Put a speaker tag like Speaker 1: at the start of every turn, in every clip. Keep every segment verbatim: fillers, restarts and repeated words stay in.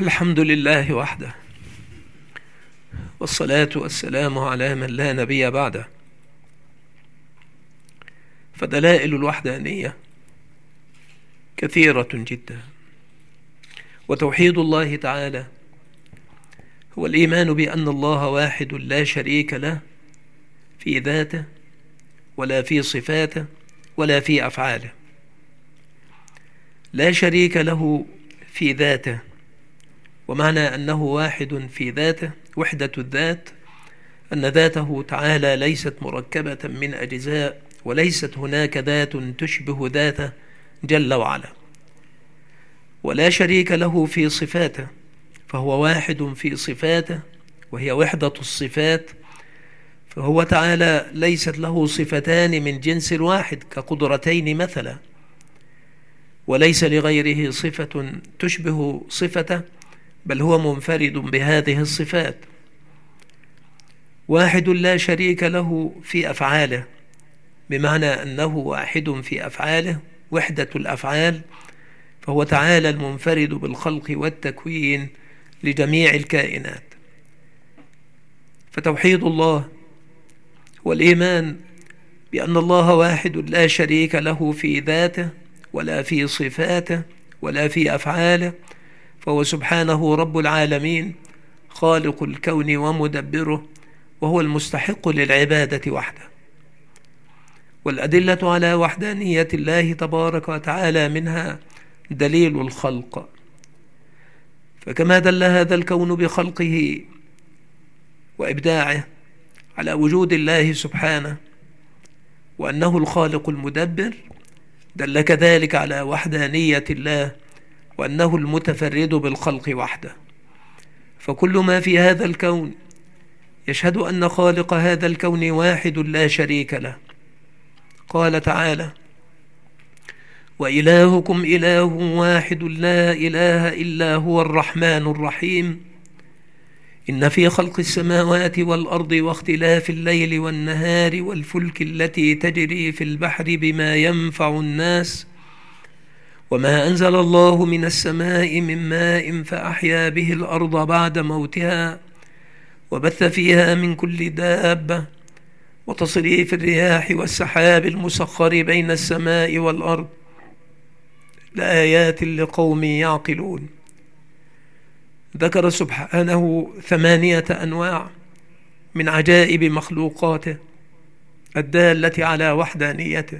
Speaker 1: الحمد لله وحده، والصلاة والسلام على من لا نبي بعده. فدلائل الوحدانية كثيرة جدا، وتوحيد الله تعالى هو الإيمان بأن الله واحد لا شريك له في ذاته ولا في صفاته ولا في أفعاله. لا شريك له في ذاته، ومعنى أنه واحد في ذاته وحدة الذات أن ذاته تعالى ليست مركبة من أجزاء، وليست هناك ذات تشبه ذاته جل وعلا. ولا شريك له في صفاته، فهو واحد في صفاته وهي وحدة الصفات، فهو تعالى ليست له صفتان من جنس واحد كقدرتين مثلا، وليس لغيره صفة تشبه صفته، بل هو منفرد بهذه الصفات. واحد لا شريك له في أفعاله، بمعنى أنه واحد في أفعاله وحدة الأفعال، فهو تعالى المنفرد بالخلق والتكوين لجميع الكائنات. فتوحيد الله هو الإيمان بأن الله واحد لا شريك له في ذاته ولا في صفاته ولا في أفعاله، فهو سبحانه رب العالمين خالق الكون ومدبره، وهو المستحق للعبادة وحده. والأدلة على وحدانية الله تبارك وتعالى منها دليل الخلق، فكما دل هذا الكون بخلقه وإبداعه على وجود الله سبحانه وأنه الخالق المدبر، دل كذلك على وحدانية الله وأنه المتفرد بالخلق وحده. فكل ما في هذا الكون يشهد أن خالق هذا الكون واحد لا شريك له. قال تعالى: وإلهكم إله واحد لا إله إلا هو الرحمن الرحيم إن في خلق السماوات والأرض واختلاف الليل والنهار والفلك التي تجري في البحر بما ينفع الناس وما أنزل الله من السماء من ماء فأحيا به الأرض بعد موتها وبث فيها من كل دابة وتصريف الرياح والسحاب المسخر بين السماء والأرض لآيات لقوم يعقلون. ذكر سبحانه ثمانية أنواع من عجائب مخلوقاته الدالة على وحدانيته،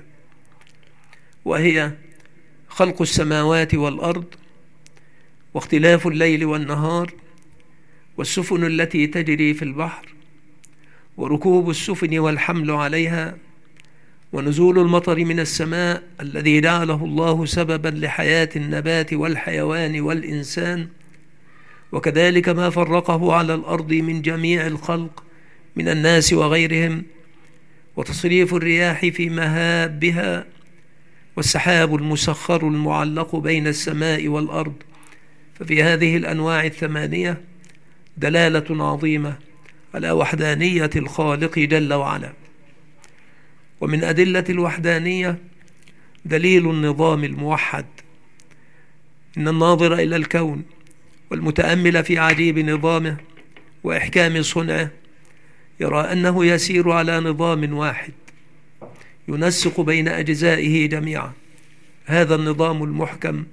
Speaker 1: وهي خلق السماوات والأرض، واختلاف الليل والنهار، والسفن التي تجري في البحر، وركوب السفن والحمل عليها، ونزول المطر من السماء الذي جعله الله سببا لحياة النبات والحيوان والإنسان، وكذلك ما فرقه على الأرض من جميع الخلق من الناس وغيرهم، وتصريف الرياح في مهابها، والسحاب المسخر المعلق بين السماء والأرض. ففي هذه الأنواع الثمانية دلالة عظيمة على وحدانية الخالق جل وعلا. ومن أدلة الوحدانية دليل النظام الموحد. إن الناظر إلى الكون والمتأمل في عجيب نظامه وإحكام صنعه يرى أنه يسير على نظام واحد ينسق بين أجزائه جميعا. هذا النظام المحكم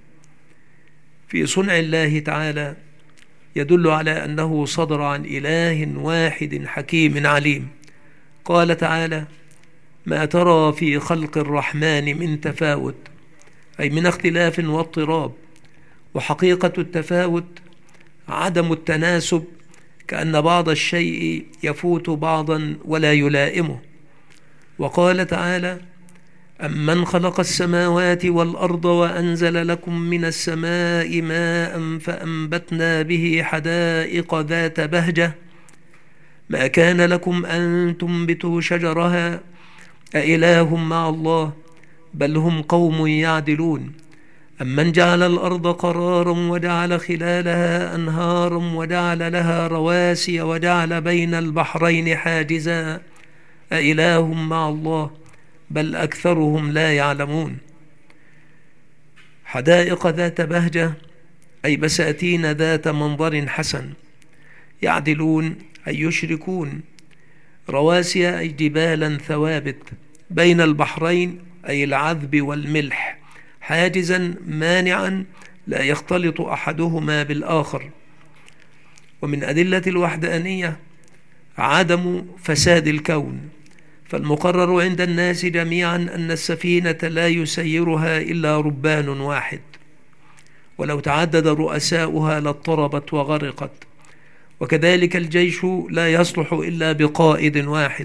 Speaker 1: في صنع الله تعالى يدل على أنه صدر عن إله واحد حكيم عليم. قال تعالى: ما ترى في خلق الرحمن من تفاوت، أي من اختلاف واضطراب. وحقيقة التفاوت عدم التناسب، كأن بعض الشيء يفوت بعضا ولا يلائمه. وقال تعالى: أمن خلق السماوات والأرض وأنزل لكم من السماء ماء فأنبتنا به حدائق ذات بهجة ما كان لكم أن تنبتوا شجرها أإله مع الله بل هم قوم يعدلون. أمن جعل الأرض قرارا وجعل خلالها أنهارا وجعل لها رواسي وجعل بين البحرين حاجزا أإله مع الله بل أكثرهم لا يعلمون. حدائق ذات بهجة أي بساتين ذات منظر حسن. يعدلون أي يشركون. رواسي أي جبالا ثوابت بين البحرين أي العذب والملح، حاجزا مانعا لا يختلط أحدهما بالآخر. ومن أدلة الوحدانية عدم فساد الكون، فالمقرر عند الناس جميعا أن السفينة لا يسيرها إلا ربان واحد، ولو تعدد رؤساؤها لاضطربت وغرقت. وكذلك الجيش لا يصلح إلا بقائد واحد،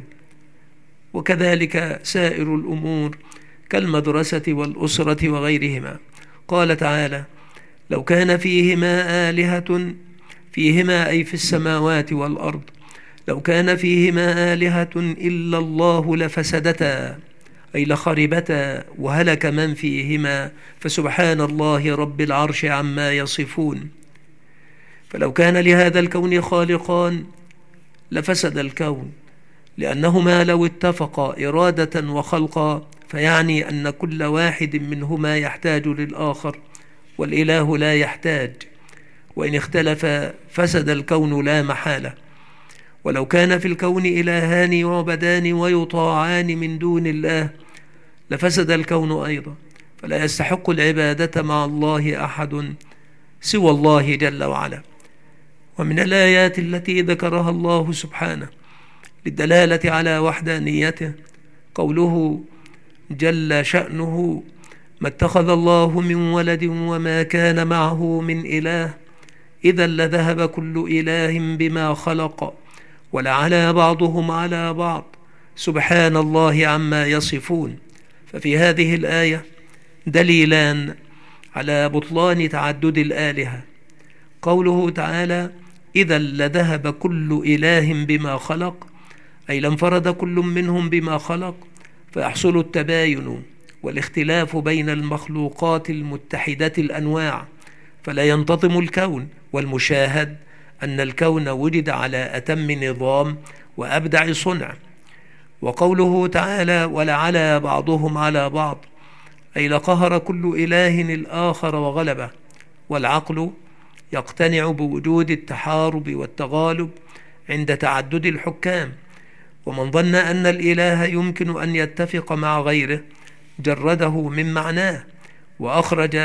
Speaker 1: وكذلك سائر الأمور كالمدرسة والأسرة وغيرهما. قال تعالى: لو كان فيهما آلهة، فيهما أي في السماوات والأرض، لو كان فيهما آلهة إلا الله لفسدتا، أي لخربتا وهلك من فيهما، فسبحان الله رب العرش عما يصفون. فلو كان لهذا الكون خالقان لفسد الكون، لأنهما لو اتفقا إرادة وخلقا فيعني أن كل واحد منهما يحتاج للآخر، والإله لا يحتاج، وإن اختلف فسد الكون لا محالة. ولو كان في الكون إلهان يعبدان ويطاعان من دون الله لفسد الكون أيضا، فلا يستحق العبادة مع الله أحد سوى الله جل وعلا. ومن الآيات التي ذكرها الله سبحانه للدلالة على وحدانيته قوله جل شأنه: ما اتخذ الله من ولد وما كان معه من إله إذا لذهب كل إله بما خلق ولعلى بعضهم على بعض سبحان الله عما يصفون. ففي هذه الآية دليلان على بطلان تعدد الآلهة. قوله تعالى: إذا لذهب كل إله بما خلق، أي لانفرد كل منهم بما خلق، فيحصل التباين والاختلاف بين المخلوقات المتحدة الأنواع، فلا ينتظم الكون. والمشاهد أن الكون وجد على أتم نظام وأبدع صنع. وقوله تعالى: ولعلى بعضهم على بعض، أي لقهر كل إله الآخر وغلبه. والعقل يقتنع بوجود التحارب والتغالب عند تعدد الحكام، ومن ظن أن الإله يمكن أن يتفق مع غيره جرده من معناه، وأخرج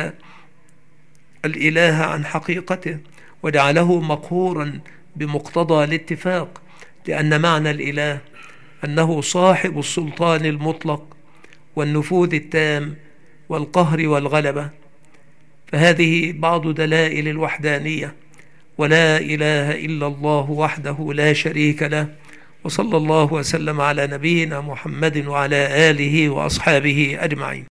Speaker 1: الإله عن حقيقته وجعله مقهورا بمقتضى الاتفاق، لأن معنى الإله أنه صاحب السلطان المطلق والنفوذ التام والقهر والغلبة. فهذه بعض دلائل الوحدانية. ولا إله إلا الله وحده لا شريك له، وصلى الله وسلم على نبينا محمد وعلى آله وأصحابه أجمعين.